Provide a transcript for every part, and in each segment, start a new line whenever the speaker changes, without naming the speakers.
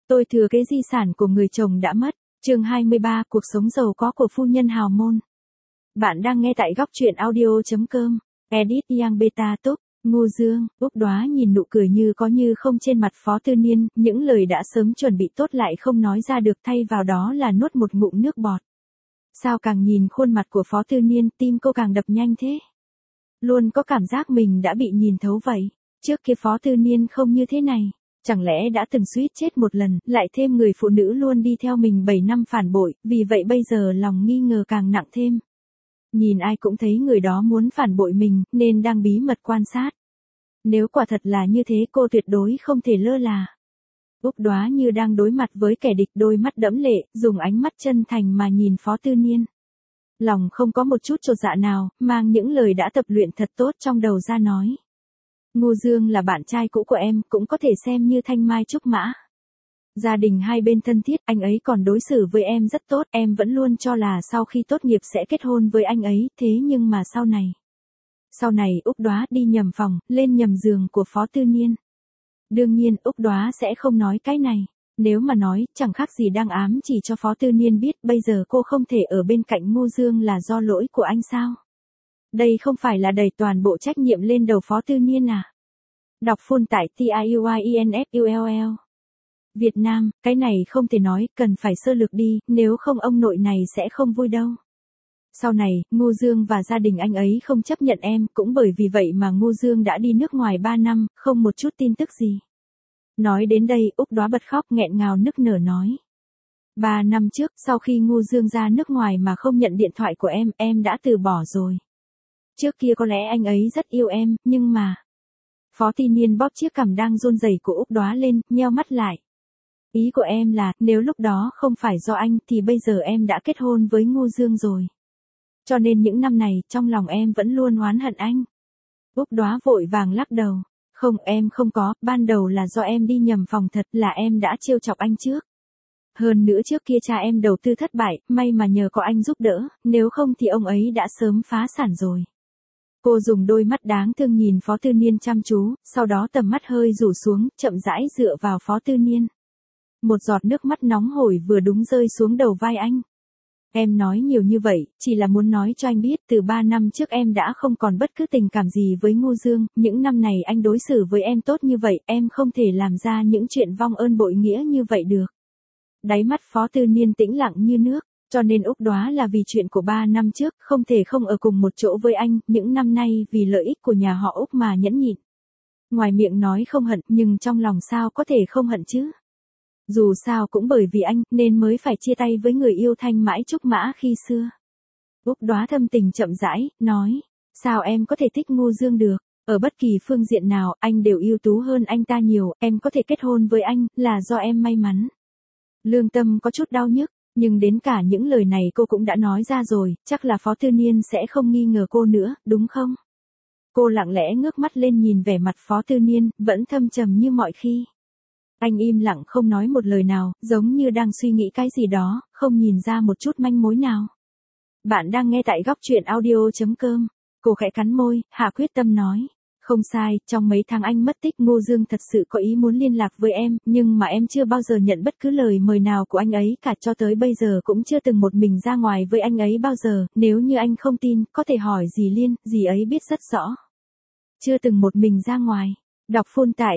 Tôi thừa kế di sản của người chồng đã mất. Chương 23, cuộc sống giàu có của phu nhân hào môn. Bạn đang nghe tại góc truyện audio.com. Edit Yang Beta Túc. Ngô Dương, Úc Đoá nhìn nụ cười như có như không trên mặt Phó Tư Niên, những lời đã sớm chuẩn bị tốt lại không nói ra được, thay vào đó là nuốt một ngụm nước bọt. Sao càng nhìn khuôn mặt của Phó Tư Niên, tim cô càng đập nhanh thế? Luôn có cảm giác mình đã bị nhìn thấu vậy. Trước kia Phó Tư Niên không như thế này. Chẳng lẽ đã từng suýt chết một lần, lại thêm người phụ nữ luôn đi theo mình 7 năm phản bội, vì vậy bây giờ lòng nghi ngờ càng nặng thêm. Nhìn ai cũng thấy người đó muốn phản bội mình, nên đang bí mật quan sát. Nếu quả thật là như thế, cô tuyệt đối không thể lơ là. Úc Đoá như đang đối mặt với kẻ địch, đôi mắt đẫm lệ, dùng ánh mắt chân thành mà nhìn Phó Tư Niên. Lòng không có một chút chột dạ nào, mang những lời đã tập luyện thật tốt trong đầu ra nói. Ngô Dương là bạn trai cũ của em, cũng có thể xem như thanh mai trúc mã. Gia đình hai bên thân thiết, anh ấy còn đối xử với em rất tốt, em vẫn luôn cho là sau khi tốt nghiệp sẽ kết hôn với anh ấy, thế nhưng mà sau này Úc Đoá đi nhầm phòng, lên nhầm giường của Phó Tư Niên. Đương nhiên Úc Đoá sẽ không nói cái này, nếu mà nói, chẳng khác gì đang ám chỉ cho Phó Tư Niên biết bây giờ cô không thể ở bên cạnh Ngô Dương là do lỗi của anh sao? Đây không phải là đẩy toàn bộ trách nhiệm lên đầu Phó Tư Niên à? Đọc full tại TIUINFULL. Việt Nam, cái này không thể nói, cần phải sơ lược đi, nếu không ông nội này sẽ không vui đâu. Sau này, Ngô Dương và gia đình anh ấy không chấp nhận em, cũng bởi vì vậy mà Ngô Dương đã đi nước ngoài 3 năm, không một chút tin tức gì. Nói đến đây, Úc Đoá bật khóc nghẹn ngào nức nở nói. 3 năm trước, sau khi Ngô Dương ra nước ngoài mà không nhận điện thoại của em đã từ bỏ rồi. Trước kia có lẽ anh ấy rất yêu em, nhưng mà... Phó Tư Niên bóp chiếc cằm đang run rẩy của Úc Đoá lên, nheo mắt lại. Ý của em là, nếu lúc đó không phải do anh thì bây giờ em đã kết hôn với Ngô Dương rồi. Cho nên những năm này, trong lòng em vẫn luôn oán hận anh. Úc Đoá vội vàng lắc đầu. Không, em không có, ban đầu là do em đi nhầm phòng thật, là em đã trêu chọc anh trước. Hơn nữa trước kia cha em đầu tư thất bại, may mà nhờ có anh giúp đỡ, nếu không thì ông ấy đã sớm phá sản rồi. Cô dùng đôi mắt đáng thương nhìn Phó Tư Niên chăm chú, sau đó tầm mắt hơi rủ xuống, chậm rãi dựa vào Phó Tư Niên. Một giọt nước mắt nóng hổi vừa đúng rơi xuống đầu vai anh. Em nói nhiều như vậy, chỉ là muốn nói cho anh biết từ 3 năm trước em đã không còn bất cứ tình cảm gì với Ngô Dương, những năm này anh đối xử với em tốt như vậy, em không thể làm ra những chuyện vong ơn bội nghĩa như vậy được. Đáy mắt Phó Tư Niên tĩnh lặng như nước. Cho nên Úc Đoá là vì chuyện của 3 năm trước, không thể không ở cùng một chỗ với anh, những năm nay vì lợi ích của nhà họ Úc mà nhẫn nhịn. Ngoài miệng nói không hận, nhưng trong lòng sao có thể không hận chứ? Dù sao cũng bởi vì anh, nên mới phải chia tay với người yêu thanh mãi trúc mã khi xưa. Úc Đoá thâm tình chậm rãi, nói, sao em có thể thích Ngô Dương được? Ở bất kỳ phương diện nào, anh đều ưu tú hơn anh ta nhiều, em có thể kết hôn với anh, là do em may mắn. Lương tâm có chút đau nhức. Nhưng đến cả những lời này cô cũng đã nói ra rồi, chắc là Phó Tư Niên sẽ không nghi ngờ cô nữa, đúng không? Cô lặng lẽ ngước mắt lên nhìn vẻ mặt Phó Tư Niên, vẫn thâm trầm như mọi khi. Anh im lặng không nói một lời nào, giống như đang suy nghĩ cái gì đó, không nhìn ra một chút manh mối nào. Bạn đang nghe tại góc truyện audio.com. Cô khẽ cắn môi, hạ quyết tâm nói. Không sai, trong mấy tháng anh mất tích Ngô Dương thật sự có ý muốn liên lạc với em, nhưng mà em chưa bao giờ nhận bất cứ lời mời nào của anh ấy cả, cho tới bây giờ cũng chưa từng một mình ra ngoài với anh ấy bao giờ, nếu như anh không tin, có thể hỏi dì Liên, dì ấy biết rất rõ. Chưa từng một mình ra ngoài. Đọc full tại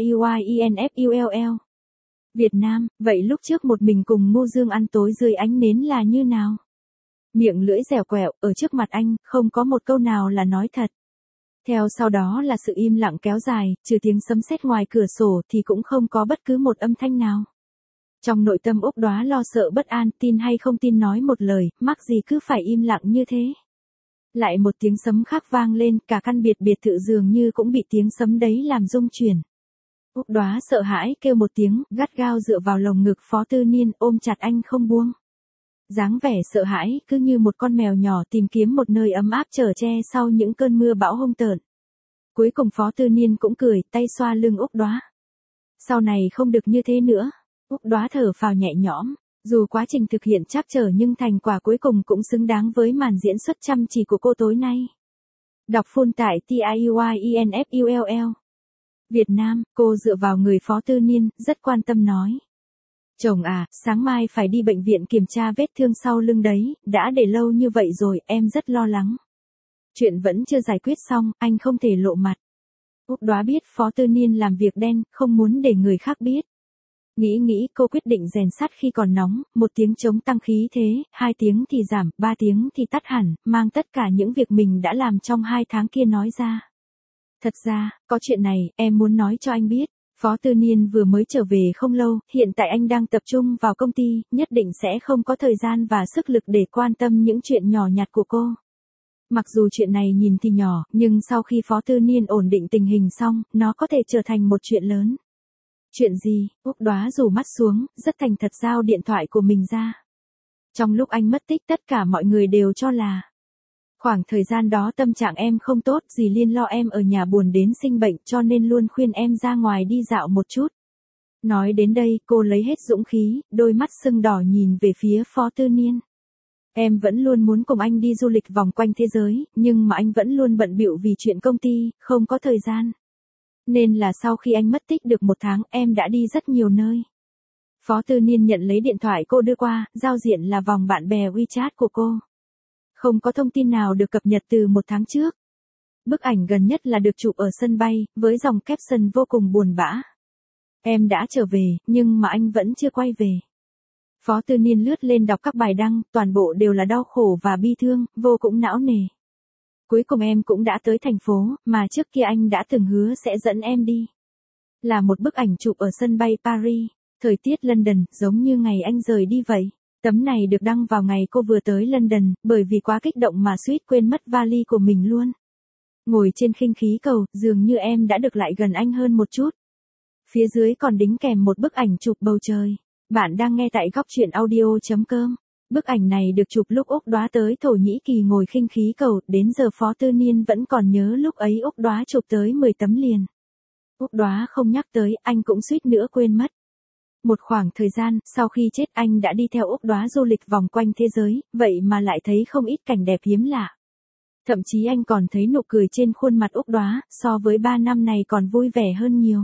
TIUINFULL. Việt Nam, vậy lúc trước một mình cùng Ngô Dương ăn tối dưới ánh nến là như nào? Miệng lưỡi dẻo quẹo, ở trước mặt anh, không có một câu nào là nói thật. Theo sau đó là sự im lặng kéo dài, trừ tiếng sấm sét ngoài cửa sổ thì cũng không có bất cứ một âm thanh nào. Trong nội tâm Úc Đoá lo sợ bất an, tin hay không tin nói một lời, mắc gì cứ phải im lặng như thế. Lại một tiếng sấm khác vang lên, cả căn biệt thự dường như cũng bị tiếng sấm đấy làm rung chuyển. Úc Đoá sợ hãi kêu một tiếng, gắt gao dựa vào lồng ngực Phó Tư Niên, ôm chặt anh không buông. Dáng vẻ sợ hãi, cứ như một con mèo nhỏ tìm kiếm một nơi ấm áp chở che sau những cơn mưa bão hung tợn. Cuối cùng Phó Tư Niên cũng cười, tay xoa lưng Úc Đoá. Sau này không được như thế nữa. Úc Đoá thở phào nhẹ nhõm. Dù quá trình thực hiện trắc trở nhưng thành quả cuối cùng cũng xứng đáng với màn diễn xuất chăm chỉ của cô tối nay. Đọc full tại TIUINFULL. Việt Nam, cô dựa vào người Phó Tư Niên, rất quan tâm nói. Chồng à, sáng mai phải đi bệnh viện kiểm tra vết thương sau lưng đấy, đã để lâu như vậy rồi, em rất lo lắng. Chuyện vẫn chưa giải quyết xong, anh không thể lộ mặt. Úc Đoá biết Phó Tư Niên làm việc đen, không muốn để người khác biết. Nghĩ cô quyết định rèn sắt khi còn nóng, 1 tiếng chống tăng khí thế, 2 tiếng thì giảm, 3 tiếng thì tắt hẳn, mang tất cả những việc mình đã làm trong 2 tháng kia nói ra. Thật ra, có chuyện này, em muốn nói cho anh biết. Phó Tư Niên vừa mới trở về không lâu, hiện tại anh đang tập trung vào công ty, nhất định sẽ không có thời gian và sức lực để quan tâm những chuyện nhỏ nhặt của cô. Mặc dù chuyện này nhìn thì nhỏ, nhưng sau khi Phó Tư Niên ổn định tình hình xong, nó có thể trở thành một chuyện lớn. Chuyện gì? Úc Đoá rủ mắt xuống, rất thành thật giao điện thoại của mình ra. Trong lúc anh mất tích tất cả mọi người đều cho là khoảng thời gian đó tâm trạng em không tốt, dì Liên lo em ở nhà buồn đến sinh bệnh cho nên luôn khuyên em ra ngoài đi dạo một chút. Nói đến đây cô lấy hết dũng khí, đôi mắt sưng đỏ nhìn về phía Phó Tư Niên. Em vẫn luôn muốn cùng anh đi du lịch vòng quanh thế giới, nhưng mà anh vẫn luôn bận bịu vì chuyện công ty, không có thời gian. Nên là sau khi anh mất tích được 1 tháng em đã đi rất nhiều nơi. Phó Tư Niên nhận lấy điện thoại cô đưa qua, giao diện là vòng bạn bè WeChat của cô. Không có thông tin nào được cập nhật từ 1 tháng trước. Bức ảnh gần nhất là được chụp ở sân bay, với dòng caption vô cùng buồn bã. Em đã trở về, nhưng mà anh vẫn chưa quay về. Phó Tư Niên lướt lên đọc các bài đăng, toàn bộ đều là đau khổ và bi thương, vô cùng não nề. Cuối cùng em cũng đã tới thành phố, mà trước kia anh đã từng hứa sẽ dẫn em đi. Là một bức ảnh chụp ở sân bay Paris, thời tiết London, giống như ngày anh rời đi vậy. Tấm này được đăng vào ngày cô vừa tới London, bởi vì quá kích động mà suýt quên mất vali của mình luôn. Ngồi trên khinh khí cầu, dường như em đã được lại gần anh hơn một chút. Phía dưới còn đính kèm một bức ảnh chụp bầu trời. Bạn đang nghe tại góc truyện audio.com. Bức ảnh này được chụp lúc Úc Đoá tới Thổ Nhĩ Kỳ ngồi khinh khí cầu, đến giờ Phó Tư Niên vẫn còn nhớ lúc ấy Úc Đoá chụp tới 10 tấm liền. Úc Đoá không nhắc tới, anh cũng suýt nữa quên mất. Một khoảng thời gian, sau khi chết anh đã đi theo Úc Đoá du lịch vòng quanh thế giới, vậy mà lại thấy không ít cảnh đẹp hiếm lạ. Thậm chí anh còn thấy nụ cười trên khuôn mặt Úc Đoá, so với 3 năm này còn vui vẻ hơn nhiều.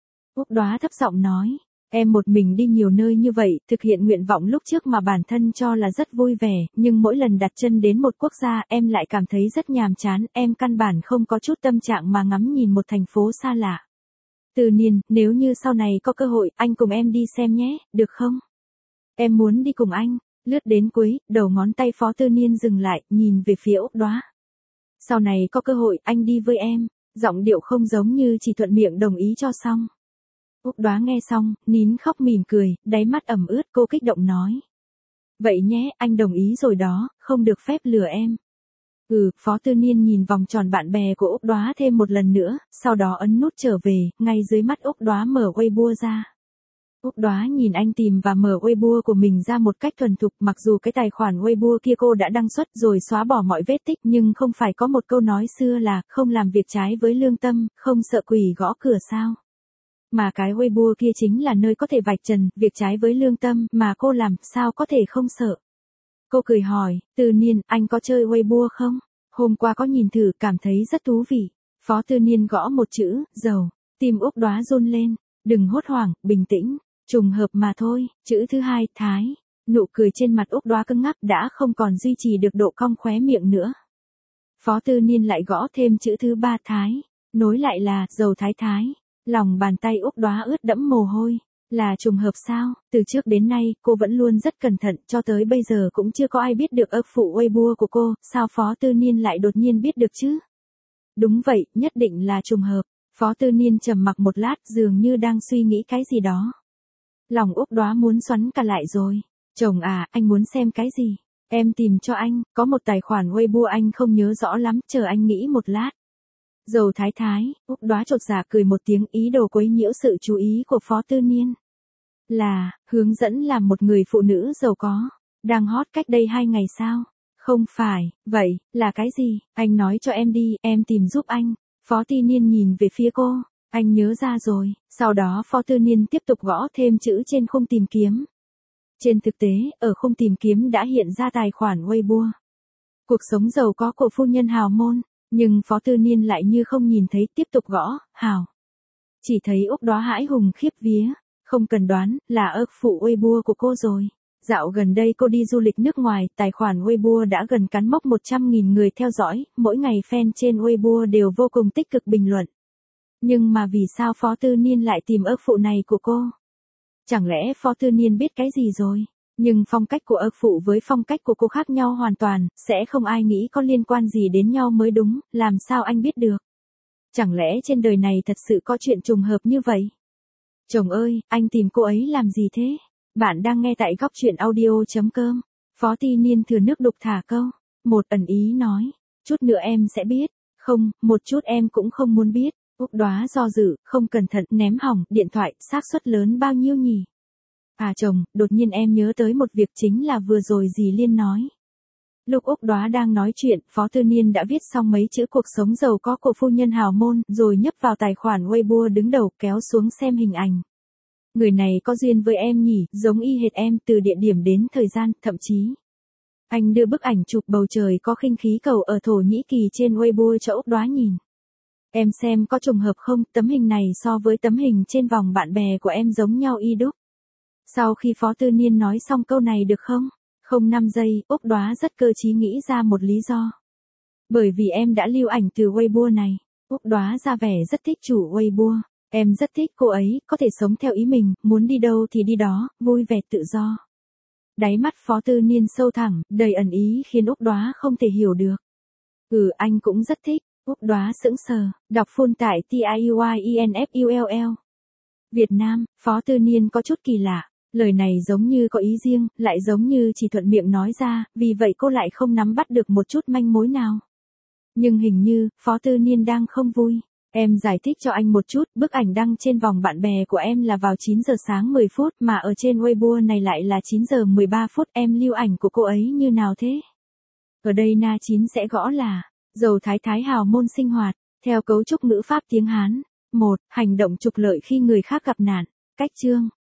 Úc Đoá thấp giọng nói, em một mình đi nhiều nơi như vậy, thực hiện nguyện vọng lúc trước mà bản thân cho là rất vui vẻ, nhưng mỗi lần đặt chân đến một quốc gia em lại cảm thấy rất nhàm chán, em căn bản không có chút tâm trạng mà ngắm nhìn một thành phố xa lạ. Tư Niên, nếu như sau này có cơ hội, anh cùng em đi xem nhé, được không? Em muốn đi cùng anh. Lướt đến cuối, đầu ngón tay Phó Tư Niên dừng lại, nhìn về phía Úc Đoá. Sau này có cơ hội, anh đi với em. Giọng điệu không giống như chỉ thuận miệng đồng ý cho xong. Úc Đoá nghe xong, nín khóc mỉm cười, đáy mắt ẩm ướt, cô kích động nói. Vậy nhé, anh đồng ý rồi đó, không được phép lừa em. Phó Tư Niên nhìn vòng tròn bạn bè của Úc Đoá thêm một lần nữa, sau đó ấn nút trở về, ngay dưới mắt Úc Đoá mở Weibo ra. Úc Đoá nhìn anh tìm và mở Weibo của mình ra một cách thuần thục, mặc dù cái tài khoản Weibo kia cô đã đăng xuất rồi xóa bỏ mọi vết tích, nhưng không phải có một câu nói xưa là không làm việc trái với lương tâm, không sợ quỷ gõ cửa sao. Mà cái Weibo kia chính là nơi có thể vạch trần việc trái với lương tâm mà cô làm, sao có thể không sợ. Cô cười hỏi, Tư Niên, anh có chơi Weibo không? Hôm qua có nhìn thử, cảm thấy rất thú vị. Phó Tư Niên gõ một chữ, dầu. Tim Úc Đoá run lên. Đừng hốt hoảng, bình tĩnh. Trùng hợp mà thôi. Chữ thứ 2, Thái. Nụ cười trên mặt Úc Đoá cứng ngắc đã không còn duy trì được độ cong khóe miệng nữa. Phó Tư Niên lại gõ thêm chữ thứ 3, Thái. Nối lại là, dầu Thái Thái. Lòng bàn tay Úc Đoá ướt đẫm mồ hôi. Là trùng hợp sao? Từ trước đến nay, cô vẫn luôn rất cẩn thận, cho tới bây giờ cũng chưa có ai biết được phụ Weibo của cô, sao Phó Tư Niên lại đột nhiên biết được chứ? Đúng vậy, nhất định là trùng hợp. Phó Tư Niên trầm mặc một lát, dường như đang suy nghĩ cái gì đó. Lòng Úc Đoá muốn xoắn cả lại rồi. Chồng à, anh muốn xem cái gì? Em tìm cho anh, có một tài khoản Weibo anh không nhớ rõ lắm, chờ anh nghĩ một lát. Dầu Thái Thái, Úc Đoá chột dạ cười một tiếng, ý đồ quấy nhiễu sự chú ý của Phó Tư Niên. Là, hướng dẫn làm một người phụ nữ giàu có, đang hot cách đây 2 ngày sao? Không phải, vậy, là cái gì? Anh nói cho em đi, em tìm giúp anh. Phó Tư Niên nhìn về phía cô, anh nhớ ra rồi, sau đó Phó Tư Niên tiếp tục gõ thêm chữ trên khung tìm kiếm. Trên thực tế, ở khung tìm kiếm đã hiện ra tài khoản Weibo. Cuộc sống giàu có của phu nhân hào môn. Nhưng Phó Tư Niên lại như không nhìn thấy, tiếp tục gõ, hào. Chỉ thấy Úc Đoá hãi hùng khiếp vía, Không cần đoán, là ức phụ Weibo của cô rồi. Dạo gần đây cô đi du lịch nước ngoài, tài khoản Weibo đã gần cán mốc 100.000 người theo dõi, mỗi ngày fan trên Weibo đều vô cùng tích cực bình luận. Nhưng mà vì sao Phó Tư Niên lại tìm ức phụ này của cô? Chẳng lẽ Phó Tư Niên biết cái gì rồi? Nhưng phong cách của ức phụ với phong cách của cô khác nhau hoàn toàn, sẽ không ai nghĩ có liên quan gì đến nhau mới đúng, làm sao anh biết được? Chẳng lẽ trên đời này thật sự có chuyện trùng hợp như vậy? Chồng ơi, anh tìm cô ấy làm gì thế? Bạn đang nghe tại góc truyện audio.com. Phó Tư Niên thừa nước đục thả câu. Một ẩn ý nói. Chút nữa em sẽ biết. Không, một chút em cũng không muốn biết. Úc Đoá do dự, không cẩn thận ném hỏng điện thoại, xác suất lớn bao nhiêu nhỉ? À chồng, đột nhiên em nhớ tới một việc chính là vừa rồi dì Liên nói. Lúc Úc Đoá đang nói chuyện, Phó Tư Niên đã viết xong mấy chữ cuộc sống giàu có của phu nhân hào môn, rồi nhấp vào tài khoản Weibo đứng đầu kéo xuống xem hình ảnh. Người này có duyên với em nhỉ, giống y hệt em từ địa điểm đến thời gian, thậm chí. Anh đưa bức ảnh chụp bầu trời có khinh khí cầu ở Thổ Nhĩ Kỳ trên Weibo cho Úc Đoá nhìn. Em xem có trùng hợp không, tấm hình này so với tấm hình trên vòng bạn bè của em giống nhau y đúc. Sau khi Phó Tư Niên nói xong câu này được không? Không 5 giây, Úc Đoá rất cơ trí nghĩ ra một lý do. Bởi vì em đã lưu ảnh từ Weibo này. Úc Đoá ra vẻ rất thích chủ Weibo. Em rất thích cô ấy, có thể sống theo ý mình, muốn đi đâu thì đi đó, vui vẻ tự do. Đáy mắt Phó Tư Niên sâu thẳm, đầy ẩn ý khiến Úc Đoá không thể hiểu được. Anh cũng rất thích. Úc Đoá sững sờ, đọc full tại TIUYINFULL. Việt Nam, Phó Tư Niên có chút kỳ lạ. Lời này giống như có ý riêng, lại giống như chỉ thuận miệng nói ra, vì vậy cô lại không nắm bắt được một chút manh mối nào. Nhưng hình như, Phó Tư Niên đang không vui. Em giải thích cho anh một chút, bức ảnh đăng trên vòng bạn bè của em là vào 9 giờ sáng 10 phút, mà ở trên Weibo này lại là 9 giờ 13 phút, em lưu ảnh của cô ấy như nào thế? Ở đây Na 9 sẽ gõ là, giàu thái thái hào môn sinh hoạt, theo cấu trúc ngữ pháp tiếng Hán. 1. Hành động trục lợi khi người khác gặp nạn. Cách chương.